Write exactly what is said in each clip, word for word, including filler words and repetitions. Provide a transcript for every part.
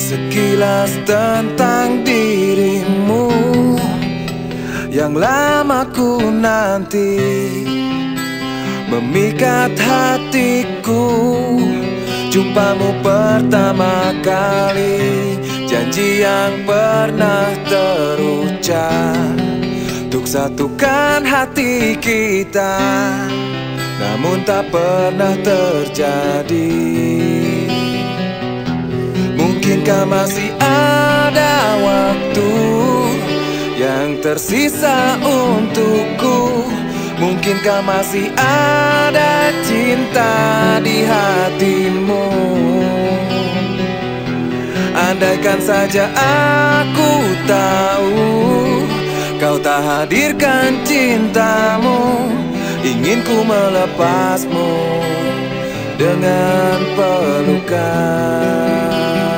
Sekilas tentang dirimu yang lama ku nanti, memikat hatiku. Jumpamu pertama kali, janji yang pernah terucap untuk satukan hati kita, namun tak pernah terjadi. Mungkinkah masih ada waktu yang tersisa untukku? Mungkinkah masih ada cinta di hatimu? Andaikan saja aku tahu kau tak hadirkan cintamu, ingin ku melepasmu dengan pelukan.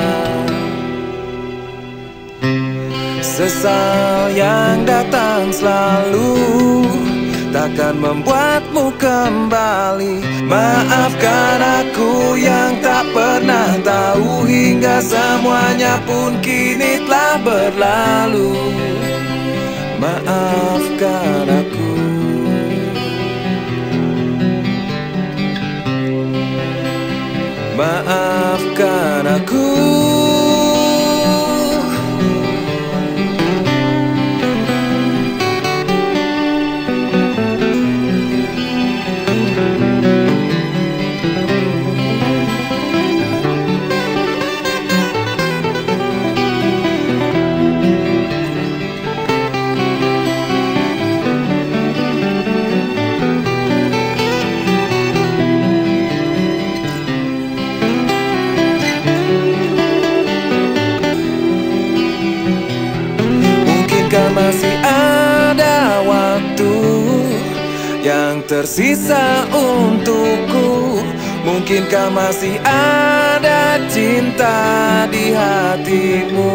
Sesal yang datang selalu takkan membuatmu kembali. Maafkan aku yang tak pernah tahu, hingga semuanya pun kini telah berlalu. Maafkan aku. Maafkan aku. Masih ada waktu yang tersisa untukku. Mungkinkah masih ada cinta di hatimu?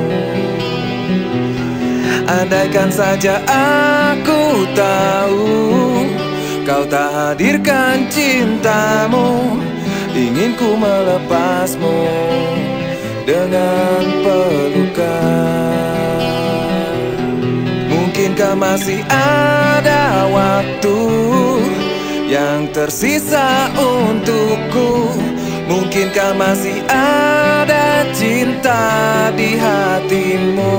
Andaikan saja aku tahu kau tak hadirkan cintamu, ingin ku melepasmu dengan pelukan. Mungkinkah masih ada waktu yang tersisa untukku? Mungkinkah masih ada cinta di hatimu?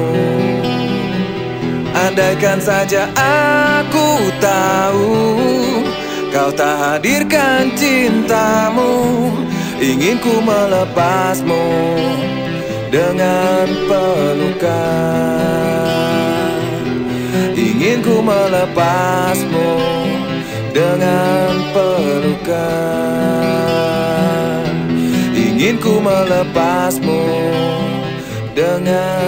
Andaikan saja aku tahu kau tak hadirkan cintamu, ingin ku melepasmu dengan pelukan. Ingin ku melepasmu dengan pelukan. Ingin ku melepasmu dengan